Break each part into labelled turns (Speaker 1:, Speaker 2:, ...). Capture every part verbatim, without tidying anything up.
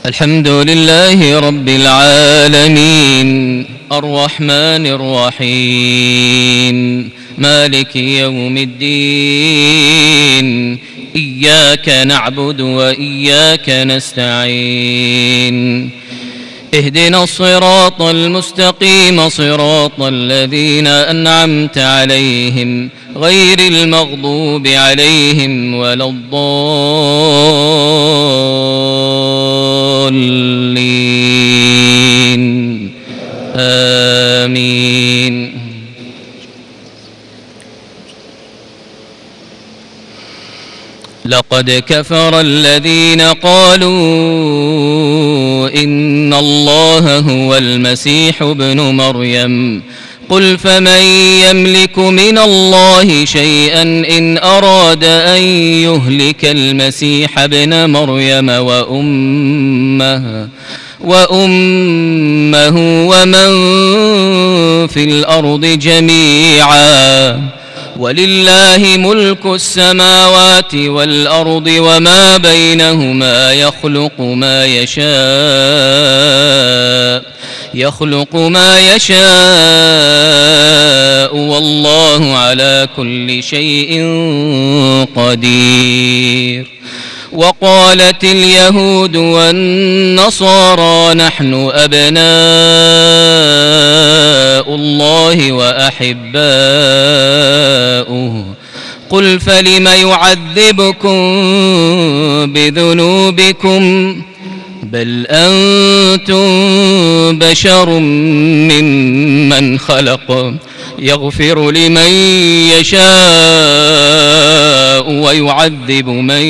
Speaker 1: الحمد لله رب العالمين الرحمن الرحيم مالك يوم الدين إياك نعبد وإياك نستعين اهدنا الصراط المستقيم صراط الذين أنعمت عليهم غير المغضوب عليهم ولا الضالين آمين. لقد كفر الذين قالوا إن الله هو المسيح ابن مريم قل فمن يملك من الله شيئا إن أراد أن يهلك المسيح ابن مريم وأمه وأمه ومن في الأرض جميعا ولله ملك السماوات والأرض وما بينهما يخلق ما يشاء يخلق ما يشاء والله على كل شيء قدير. وقالت اليهود والنصارى نحن أبناء الله وأحباؤه قل فلم يعذبكم بذنوبكم بل أنتم بشر ممن خلق يغفر لمن يشاء ويعذب من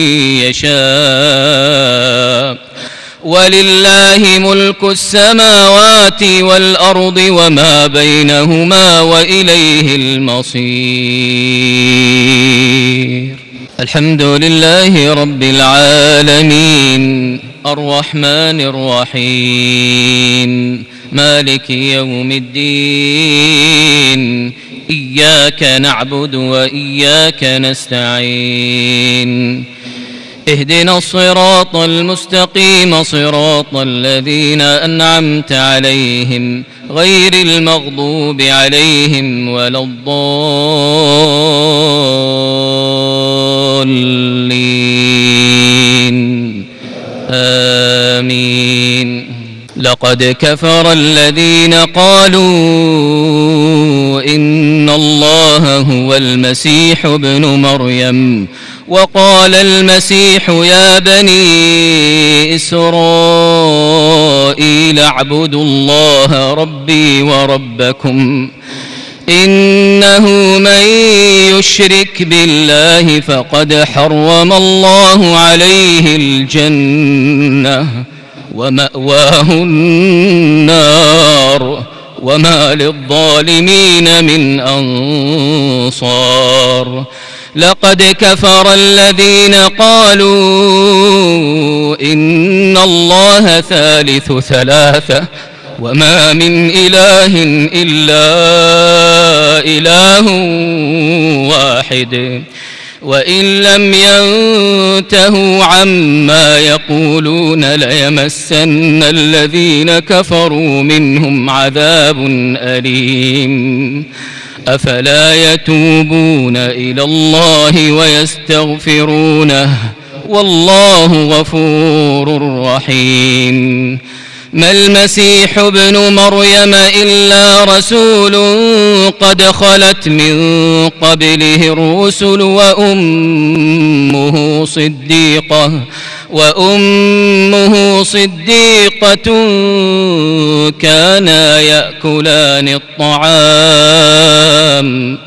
Speaker 1: يشاء ولله ملك السماوات والأرض وما بينهما وإليه المصير. الحمد لله رب العالمين الرحمن الرحيم مالك يوم الدين إياك نعبد وإياك نستعين اهدنا الصراط المستقيم صراط الذين أنعمت عليهم غير المغضوب عليهم ولا الضالين آمين. لقد كفر الذين قالوا إن الله هو المسيح ابن مريم وقال المسيح يا بني إسرائيل اعبدوا الله ربي وربكم إنه من يشرك بالله فقد حرم الله عليه الجنة ومأواه النار وما للظالمين من أنصار. لقد كفر الذين قالوا إن الله ثالث ثلاثة وما من إله إلا إله واحد وإن لم ينتهوا عما يقولون ليمسن الذين كفروا منهم عذاب أليم. أفلا يتوبون إلى الله ويستغفرونه والله غفور رحيم. ما المسيح ابن مريم إلا رسول قد خلت من قبله الرسل وأمه صديقة وأمه صديقة كانا يأكلان الطعام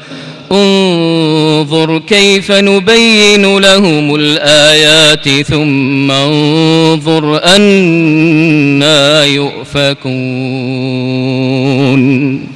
Speaker 1: انظر كيف نبين لهم الآيات ثم انظر أنى يؤفكون.